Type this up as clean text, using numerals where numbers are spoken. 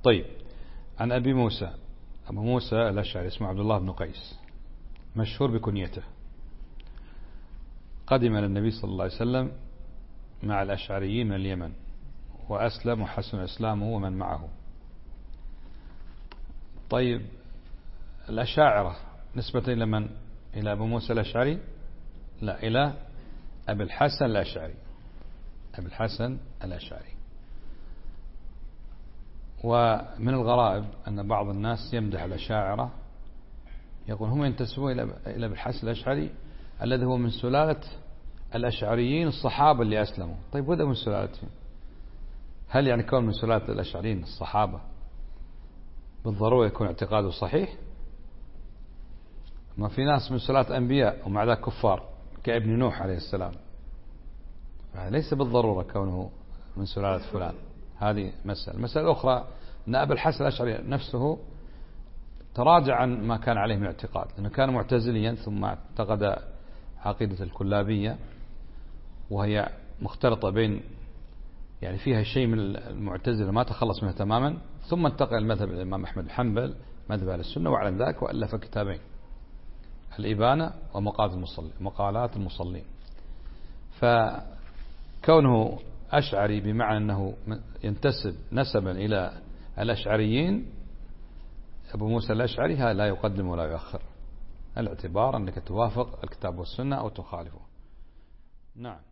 طيب، عن أبي موسى، أبو موسى الأشعري اسمه عبد الله بن قيس، مشهور بكنيته، قدم للنبي صلى الله عليه وسلم مع الأشعريين من اليمن، وأسلم وحسن إسلامه ومن معه. طيب، الأشاعرة نسبة إلى من؟ إلى أبو موسى الأشعري؟ لا، إلى أبي الحسن الأشعري، أبي الحسن الأشعري. ومن الغرائب أن بعض الناس يمدح الأشاعرة، يقول هم ينتسبون إلى أبي الحسن الأشعري الذي هو من سلالة الأشعريين الصحابة اللي أسلموا. طيب، وذا من سلالتهم؟ هل يعني كون من سلالة الأشعريين الصحابة بالضرورة يكون اعتقاده صحيح؟ ما في ناس من سلالة أنبياء ومع ذلك كفار كابن نوح عليه السلام، ليس بالضرورة كونه من سلالة فلان. هذه مسألة الأخرى أن أبا الحسن الأشعري نفسه تراجع عن ما كان عليه من اعتقاد، لأنه كان معتزليا ثم اعتقد عقيدة الكلابية، وهي مختلطة بين يعني فيها شيء من المعتزلة ما تخلص منها تماما، ثم انتقل المذهب الإمام أحمد بن حنبل مذهب أهل السنة، وعلى ذلك وألف كتابين، الإبانة ومقالات المصلين. فكونه أشعري بمعنى أنه ينتسب نسبا إلى الأشعريين، أبو موسى الأشعري هذا لا يقدم ولا يؤخر، الاعتبار أنك توافق الكتاب والسنة أو تخالفه. نعم.